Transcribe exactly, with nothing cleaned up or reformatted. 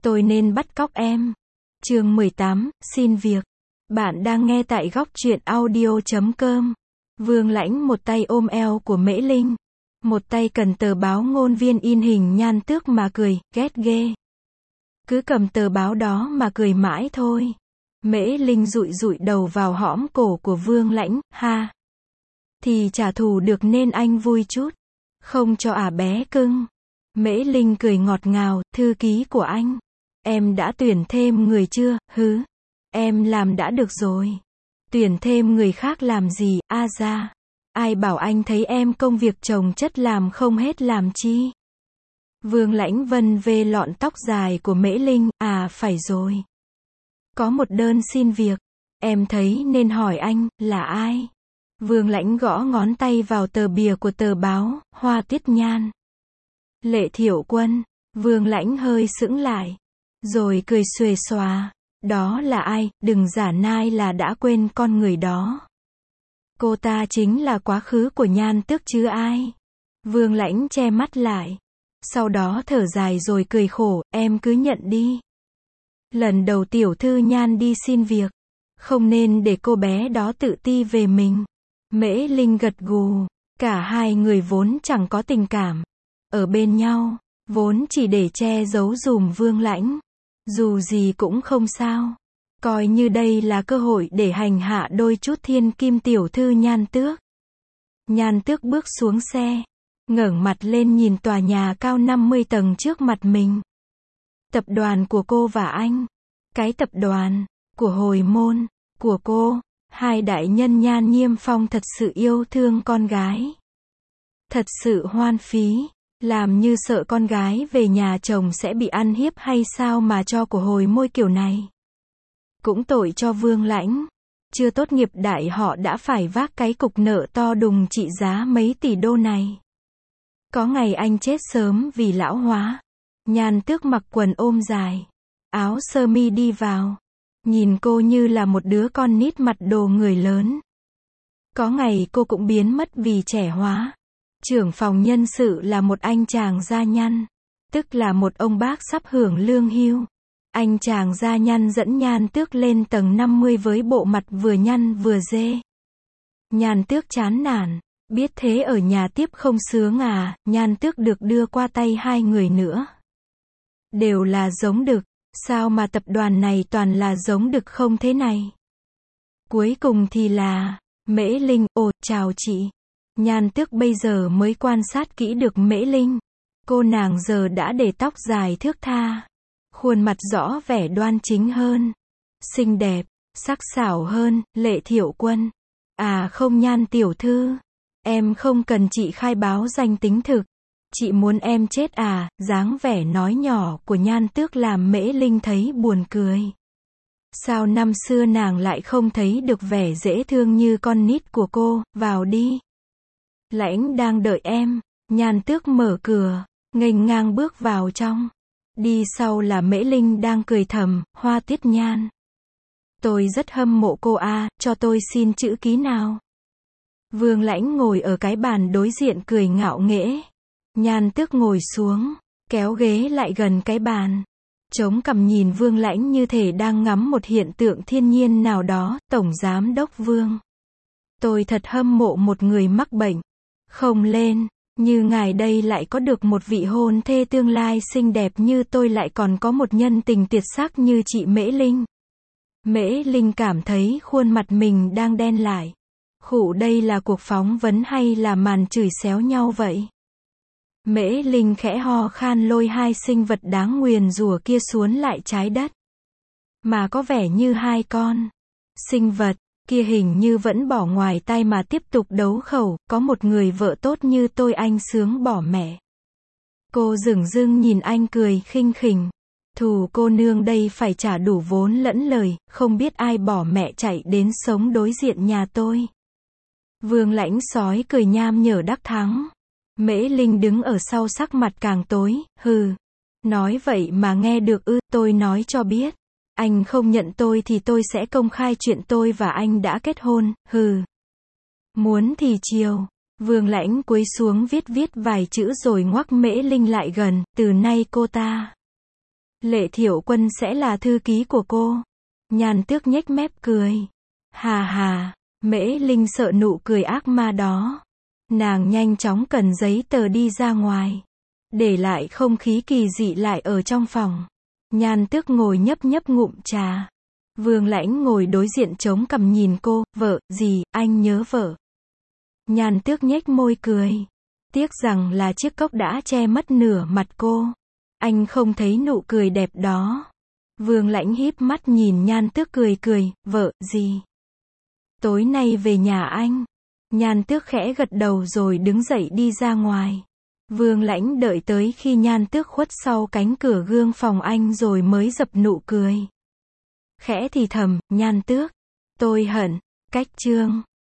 Tôi nên bắt cóc em. Chương mười tám, xin việc. Bạn đang nghe tại góc truyện audio chấm com. Vương Lãnh một tay ôm eo của Mễ Linh, một tay cầm tờ báo ngôn viên in hình Nhan Tước mà cười, ghét ghê. Cứ cầm tờ báo đó mà cười mãi thôi. Mễ Linh dụi dụi đầu vào hõm cổ của Vương Lãnh, ha. Thì trả thù được nên anh vui chút. Không cho à bé cưng. Mễ Linh cười ngọt ngào, thư ký của anh. Em đã tuyển thêm người chưa, hứ? Em làm đã được rồi. Tuyển thêm người khác làm gì, a ra. Ai bảo anh thấy em công việc chồng chất làm không hết làm chi? Vương Lãnh vân vê lọn tóc dài của Mễ Linh, à phải rồi. Có một đơn xin việc. Em thấy nên hỏi anh, là ai? Vương Lãnh gõ ngón tay vào tờ bìa của tờ báo, Hoa Tiết Nhan. Lệ Thiệu Quân. Vương Lãnh hơi sững lại. Rồi cười xuề xòa. Đó là ai, đừng giả nai là đã quên con người đó. Cô ta chính là quá khứ của Nhan Tước chứ ai. Vương Lãnh che mắt lại. Sau đó thở dài rồi cười khổ, em cứ nhận đi. Lần đầu tiểu thư Nhan đi xin việc. Không nên để cô bé đó tự ti về mình. Mễ Linh gật gù. Cả hai người vốn chẳng có tình cảm. Ở bên nhau, vốn chỉ để che giấu dùm Vương Lãnh. Dù gì cũng không sao. Coi như đây là cơ hội để hành hạ đôi chút thiên kim tiểu thư Nhan Tước. Nhan Tước bước xuống xe, ngẩng mặt lên nhìn tòa nhà cao năm mươi tầng trước mặt mình. Tập đoàn của cô và anh. Cái tập đoàn của hồi môn của cô. Hai đại nhân Nhan Nhiêm Phong thật sự yêu thương con gái. Thật sự hoan phí. Làm như sợ con gái về nhà chồng sẽ bị ăn hiếp hay sao mà cho của hồi môi kiểu này. Cũng tội cho Vương Lãnh. Chưa tốt nghiệp đại họ đã phải vác cái cục nợ to đùng trị giá mấy tỷ đô này. Có ngày anh chết sớm vì lão hóa. Nhan Tước mặc quần ôm dài, áo sơ mi đi vào. Nhìn cô như là một đứa con nít mặt đồ người lớn. Có ngày cô cũng biến mất vì trẻ hóa. Trưởng phòng nhân sự là một anh chàng da nhăn, tức là một ông bác sắp hưởng lương hưu. Anh chàng da nhăn dẫn Nhan Tước lên tầng năm mươi với bộ mặt vừa nhăn vừa dê. Nhan Tước chán nản, biết thế ở nhà tiếp không sướng à, Nhan Tước được đưa qua tay hai người nữa. Đều là giống đực, sao mà tập đoàn này toàn là giống đực không thế này? Cuối cùng thì là, Mễ Linh, ồ, chào chị. Nhan Tước bây giờ mới quan sát kỹ được Mễ Linh. Cô nàng giờ đã để tóc dài thướt tha. Khuôn mặt rõ vẻ đoan chính hơn. Xinh đẹp, sắc sảo hơn, Lệ Thiệu Quân. À không Nhan tiểu thư. Em không cần chị khai báo danh tính thực. Chị muốn em chết à, dáng vẻ nói nhỏ của Nhan Tước làm Mễ Linh thấy buồn cười. Sao năm xưa nàng lại không thấy được vẻ dễ thương như con nít của cô, vào đi. Lãnh đang đợi em. Nhan Tước mở cửa, nghênh ngang bước vào trong. Đi sau là Mễ Linh đang cười thầm, Hoa Tiết Nhan. Tôi rất hâm mộ cô a, cho tôi xin chữ ký nào. Vương Lãnh ngồi ở cái bàn đối diện cười ngạo nghễ. Nhan Tước ngồi xuống, kéo ghế lại gần cái bàn. Chống cằm nhìn Vương Lãnh như thể đang ngắm một hiện tượng thiên nhiên nào đó, Tổng Giám đốc Vương. Tôi thật hâm mộ một người mắc bệnh. Không lên, như ngài đây lại có được một vị hôn thê tương lai xinh đẹp như tôi lại còn có một nhân tình tuyệt sắc như chị Mễ Linh. Mễ Linh cảm thấy khuôn mặt mình đang đen lại. Khụ đây là cuộc phóng vấn hay là màn chửi xéo nhau vậy? Mễ Linh khẽ ho khan lôi hai sinh vật đáng nguyền rủa kia xuống lại trái đất. Mà có vẻ như hai con sinh vật kia hình như vẫn bỏ ngoài tay mà tiếp tục đấu khẩu, có một người vợ tốt như tôi anh sướng bỏ mẹ. Cô dửng dưng nhìn anh cười khinh khỉnh. Thù cô nương đây phải trả đủ vốn lẫn lời, không biết ai bỏ mẹ chạy đến sống đối diện nhà tôi. Vương Lãnh sói cười nham nhở đắc thắng. Mễ Linh đứng ở sau sắc mặt càng tối, hừ. Nói vậy mà nghe được ư, tôi nói cho biết. Anh không nhận tôi thì tôi sẽ công khai chuyện tôi và anh đã kết hôn, hừ. Muốn thì chiều. Vương Lãnh cúi xuống viết viết vài chữ rồi ngoắc Mễ Linh lại gần, từ nay cô ta Lệ Thiệu Quân sẽ là thư ký của cô. Nhan Tước nhếch mép cười. Hà hà, Mễ Linh sợ nụ cười ác ma đó. Nàng nhanh chóng cần giấy tờ đi ra ngoài. Để lại không khí kỳ dị lại ở trong phòng. Nhan Tước ngồi nhấp nhấp ngụm trà. Vương Lãnh ngồi đối diện chống cằm nhìn cô, vợ, gì, anh nhớ vợ. Nhan Tước nhếch môi cười. Tiếc rằng là chiếc cốc đã che mất nửa mặt cô. Anh không thấy nụ cười đẹp đó. Vương Lãnh híp mắt nhìn Nhan Tước cười cười, vợ, gì? Tối nay về nhà anh. Nhan Tước khẽ gật đầu rồi đứng dậy đi ra ngoài. Vương Lãnh đợi tới khi Nhan Tước khuất sau cánh cửa gương phòng anh rồi mới dập nụ cười. Khẽ thì thầm, Nhan Tước. Tôi hận. Cách chương.